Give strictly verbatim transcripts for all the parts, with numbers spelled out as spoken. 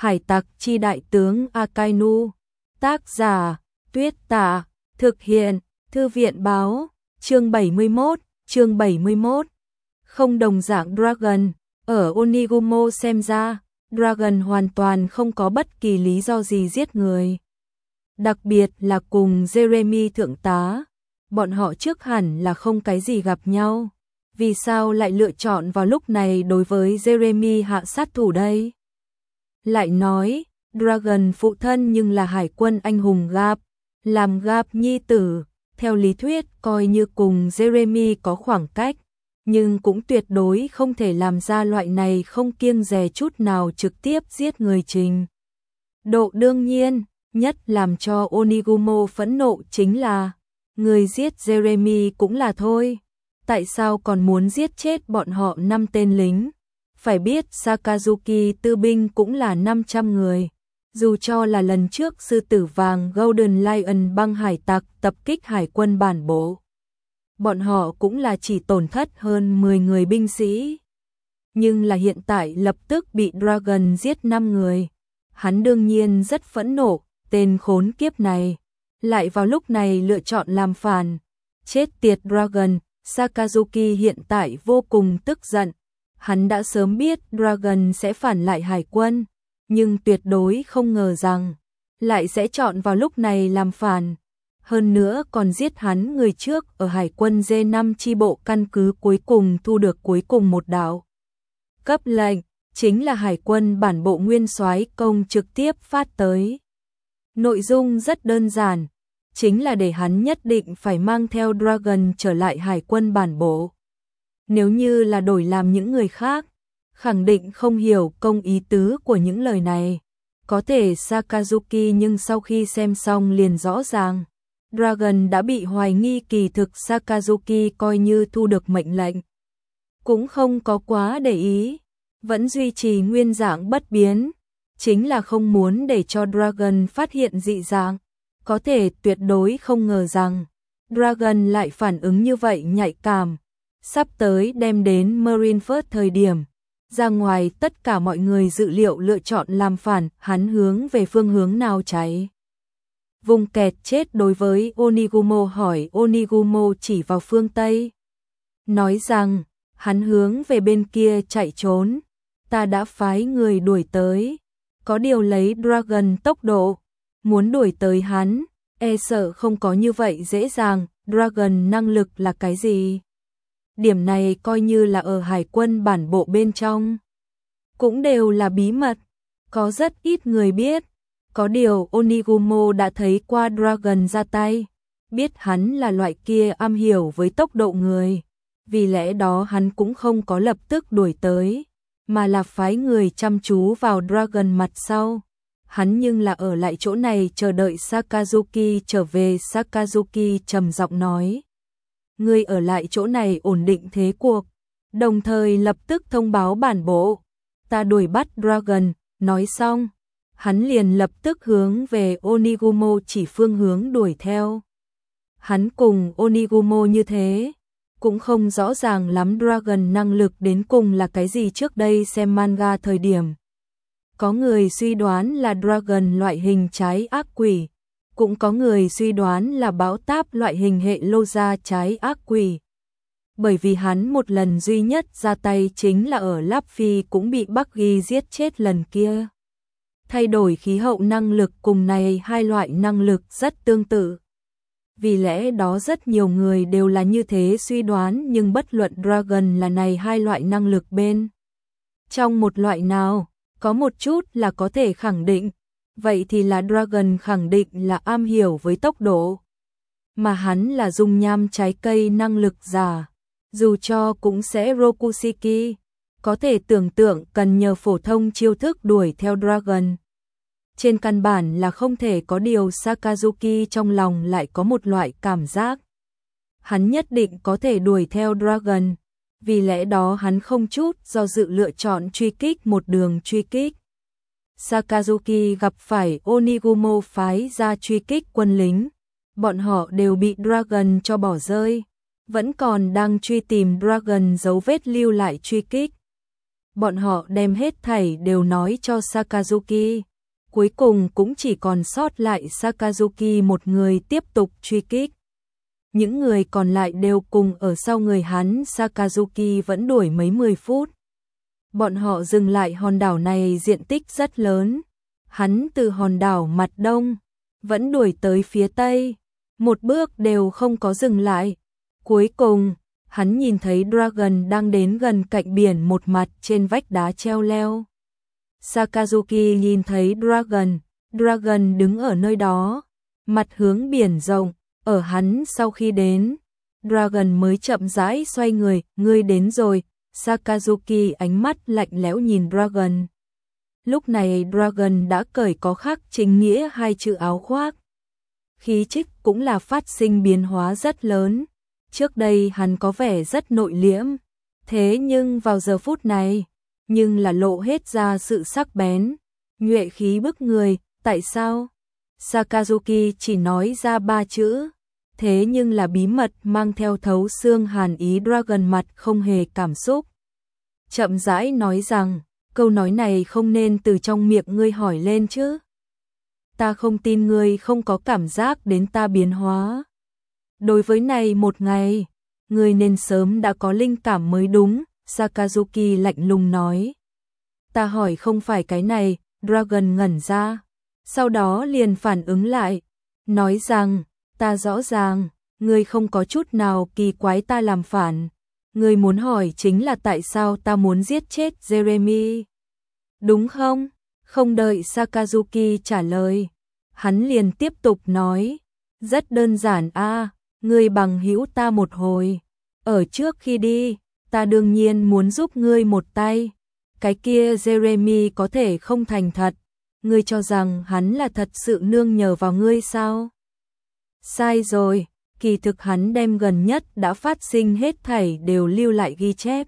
Hải tặc chi đại tướng Akainu. Tác giả, Tuyết Tả. Thực hiện, Thư viện báo. Chương bảy mươi mốt, chương bảy mươi mốt. Không đồng dạng Dragon. Ở Onigumo xem ra, Dragon hoàn toàn không có bất kỳ lý do gì giết người. Đặc biệt là cùng Jeremy thượng tá. Bọn họ trước hẳn là không cái gì gặp nhau. Vì sao lại lựa chọn vào lúc này đối với Jeremy hạ sát thủ đây? Lại nói, Dragon phụ thân nhưng là hải quân anh hùng Garp, làm Garp nhi tử, theo lý thuyết coi như cùng Jeremy có khoảng cách, nhưng cũng tuyệt đối không thể làm ra loại này không kiêng dè chút nào trực tiếp giết người trình. Độ đương nhiên, nhất làm cho Onigumo phẫn nộ chính là, người giết Jeremy cũng là thôi. Tại sao còn muốn giết chết bọn họ năm tên lính? Phải biết Sakazuki tư binh cũng là năm trăm người. Dù cho là lần trước sư tử vàng Golden Lion băng hải tặc tập kích hải quân bản bộ, bọn họ cũng là chỉ tổn thất hơn mười người binh sĩ. Nhưng là hiện tại lập tức bị Dragon giết năm người. Hắn đương nhiên rất phẫn nộ, tên khốn kiếp này. Lại vào lúc này lựa chọn làm phản. Chết tiệt Dragon, Sakazuki hiện tại vô cùng tức giận. Hắn đã sớm biết Dragon sẽ phản lại hải quân, nhưng tuyệt đối không ngờ rằng lại sẽ chọn vào lúc này làm phản. Hơn nữa còn giết hắn người trước ở hải quân D năm chi bộ căn cứ cuối cùng thu được cuối cùng một đạo cấp lệnh, chính là hải quân bản bộ nguyên soái công trực tiếp phát tới. Nội dung rất đơn giản, chính là để hắn nhất định phải mang theo Dragon trở lại hải quân bản bộ. Nếu như là đổi làm những người khác, khẳng định không hiểu công ý tứ của những lời này. Có thể Sakazuki nhưng sau khi xem xong liền rõ ràng. Dragon đã bị hoài nghi, kỳ thực Sakazuki coi như thu được mệnh lệnh. Cũng không có quá để ý, vẫn duy trì nguyên dạng bất biến. Chính là không muốn để cho Dragon phát hiện dị dạng. Có thể tuyệt đối không ngờ rằng Dragon lại phản ứng như vậy nhạy cảm. Sắp tới đem đến Marineford thời điểm, ra ngoài tất cả mọi người dự liệu lựa chọn làm phản, hắn hướng về phương hướng nào cháy. Vùng kẹt chết đối với Onigumo hỏi, Onigumo chỉ vào phương Tây. Nói rằng, hắn hướng về bên kia chạy trốn, ta đã phái người đuổi tới. Có điều lấy Dragon tốc độ, muốn đuổi tới hắn, e sợ không có như vậy dễ dàng. Dragon năng lực là cái gì? Điểm này coi như là ở hải quân bản bộ bên trong, cũng đều là bí mật, có rất ít người biết. Có điều Onigumo đã thấy qua Dragon ra tay, biết hắn là loại kia am hiểu với tốc độ người, vì lẽ đó hắn cũng không có lập tức đuổi tới, mà là phái người chăm chú vào Dragon mặt sau. Hắn nhưng là ở lại chỗ này chờ đợi Sakazuki trở về. Sakazuki trầm giọng nói, ngươi ở lại chỗ này ổn định thế cuộc, đồng thời lập tức thông báo bản bộ, ta đuổi bắt Dragon. Nói xong, hắn liền lập tức hướng về Onigumo chỉ phương hướng đuổi theo. Hắn cùng Onigumo như thế, cũng không rõ ràng lắm Dragon năng lực đến cùng là cái gì. Trước đây xem manga thời điểm, có người suy đoán là Dragon loại hình trái ác quỷ, cũng có người suy đoán là bão táp loại hình hệ lô gia trái ác quỷ. Bởi vì hắn một lần duy nhất ra tay chính là ở Luffy cũng bị Buggy giết chết lần kia. Thay đổi khí hậu năng lực cùng này hai loại năng lực rất tương tự. Vì lẽ đó rất nhiều người đều là như thế suy đoán, nhưng bất luận Dragon là này hai loại năng lực bên trong một loại nào, có một chút là có thể khẳng định, vậy thì là Dragon khẳng định là am hiểu với tốc độ. Mà hắn là dung nham trái cây năng lực giả, dù cho cũng sẽ Rokushiki, có thể tưởng tượng cần nhờ phổ thông chiêu thức đuổi theo Dragon. Trên căn bản là không thể. Có điều Sakazuki trong lòng lại có một loại cảm giác, hắn nhất định có thể đuổi theo Dragon. Vì lẽ đó hắn không chút do dự lựa chọn truy kích, một đường truy kích. Sakazuki gặp phải Onigumo phái ra truy kích quân lính, bọn họ đều bị Dragon cho bỏ rơi, vẫn còn đang truy tìm Dragon dấu vết lưu lại truy kích. bọn họ đem hết thảy đều nói cho Sakazuki. Cuối cùng cũng chỉ còn sót lại Sakazuki một người tiếp tục truy kích. Những người còn lại đều cùng ở sau người hắn, Sakazuki vẫn đuổi mấy mười phút. Bọn họ dừng lại hòn đảo này diện tích rất lớn. Hắn từ hòn đảo mặt đông, vẫn đuổi tới phía tây. Một bước đều không có dừng lại. Cuối cùng, hắn nhìn thấy Dragon đang đến gần cạnh biển một mặt trên vách đá treo leo. Sakazuki nhìn thấy Dragon, Dragon đứng ở nơi đó, mặt hướng biển rộng, ở hắn sau khi đến. Dragon mới chậm rãi xoay người, ngươi đến rồi, Sakazuki ánh mắt lạnh lẽo nhìn Dragon. Lúc này Dragon đã cởi có khắc chính nghĩa hai chữ áo khoác. Khí chất cũng là phát sinh biến hóa rất lớn. Trước đây hắn có vẻ rất nội liễm, thế nhưng vào giờ phút này, nhưng là lộ hết ra sự sắc bén, nhuệ khí bức người. Tại sao? Sakazuki chỉ nói ra ba chữ, thế nhưng là bí mật mang theo thấu xương hàn ý. Dragon mặt không hề cảm xúc, chậm rãi nói rằng, câu nói này không nên từ trong miệng ngươi hỏi lên chứ. Ta không tin ngươi không có cảm giác đến ta biến hóa. Đối với này một ngày, ngươi nên sớm đã có linh cảm mới đúng, Sakazuki lạnh lùng nói. Ta hỏi không phải cái này, Dragon ngẩn ra, sau đó liền phản ứng lại, nói rằng, ta rõ ràng, ngươi không có chút nào kỳ quái ta làm phản. Ngươi muốn hỏi chính là tại sao ta muốn giết chết Jeremy, đúng không? Không đợi Sakazuki trả lời, hắn liền tiếp tục nói, rất đơn giản a, ngươi bằng hữu ta một hồi, ở trước khi đi, ta đương nhiên muốn giúp ngươi một tay. Cái kia Jeremy có thể không thành thật, ngươi cho rằng hắn là thật sự nương nhờ vào ngươi sao? Sai rồi, kỳ thực hắn đem gần nhất đã phát sinh hết thảy đều lưu lại ghi chép.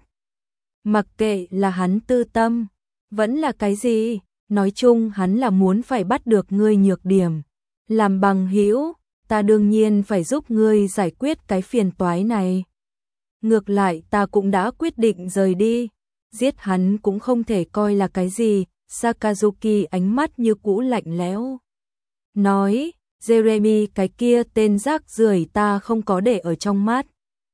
Mặc kệ là hắn tư tâm, vẫn là cái gì, nói chung hắn là muốn phải bắt được ngươi nhược điểm. Làm bằng hữu, ta đương nhiên phải giúp ngươi giải quyết cái phiền toái này. Ngược lại ta cũng đã quyết định rời đi, giết hắn cũng không thể coi là cái gì. Sakazuki ánh mắt như cũ lạnh lẽo, nói, Jeremy cái kia tên rác rưởi ta không có để ở trong mắt.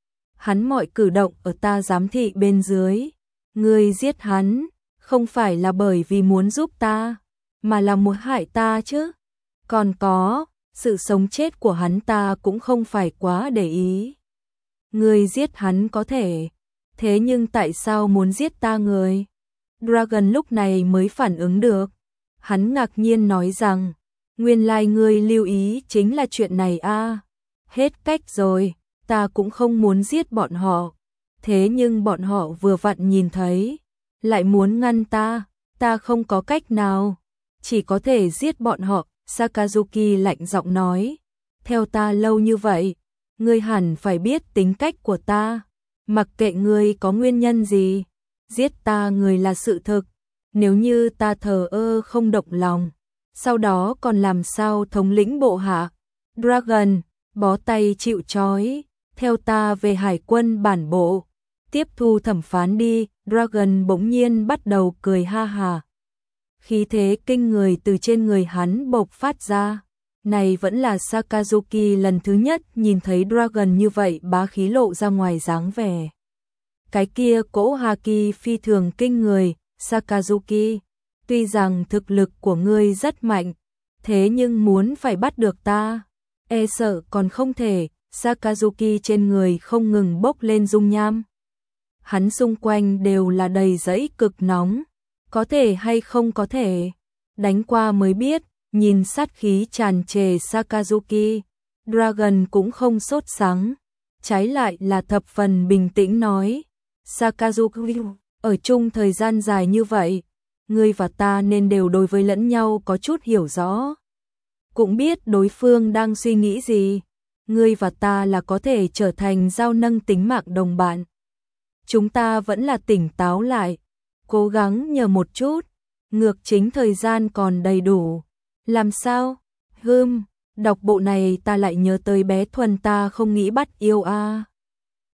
Hắn mọi cử động ở ta giám thị bên dưới. Ngươi giết hắn, không phải là bởi vì muốn giúp ta, mà là muốn hại ta chứ. Còn có, sự sống chết của hắn ta cũng không phải quá để ý. Ngươi giết hắn có thể, thế nhưng tại sao muốn giết ta người? Dragon lúc này mới phản ứng được. Hắn ngạc nhiên nói rằng, nguyên lai ngươi lưu ý chính là chuyện này a. Hết cách rồi, ta cũng không muốn giết bọn họ. Thế nhưng bọn họ vừa vặn nhìn thấy, lại muốn ngăn ta, ta không có cách nào, chỉ có thể giết bọn họ. Sakazuki lạnh giọng nói, theo ta lâu như vậy, ngươi hẳn phải biết tính cách của ta, mặc kệ ngươi có nguyên nhân gì, giết ta người là sự thực, nếu như ta thờ ơ không động lòng, sau đó còn làm sao thống lĩnh bộ hạ? Dragon, bó tay chịu trói, theo ta về hải quân bản bộ, tiếp thu thẩm phán đi. Dragon bỗng nhiên bắt đầu cười ha hà. Khí thế kinh người từ trên người hắn bộc phát ra. Này vẫn là Sakazuki lần thứ nhất nhìn thấy Dragon như vậy, bá khí lộ ra ngoài dáng vẻ. Cái kia cỗ haki phi thường kinh người. Sakazuki, tuy rằng thực lực của ngươi rất mạnh, thế nhưng muốn phải bắt được ta, e sợ còn không thể. Sakazuki trên người không ngừng bốc lên dung nham. Hắn xung quanh đều là đầy dãy cực nóng. Có thể hay không có thể, đánh qua mới biết. Nhìn sát khí tràn trề Sakazuki, Dragon cũng không sốt sắng, trái lại là thập phần bình tĩnh nói, Sakazuki, ở chung thời gian dài như vậy, ngươi và ta nên đều đối với lẫn nhau có chút hiểu rõ, cũng biết đối phương đang suy nghĩ gì. Ngươi và ta là có thể trở thành giao nâng tính mạng đồng bạn. Chúng ta vẫn là tỉnh táo lại, cố gắng nhờ một chút, ngược chính thời gian còn đầy đủ. Làm sao? Hừm, đọc bộ này ta lại nhớ tới bé Thuần ta không nghĩ bắt yêu a.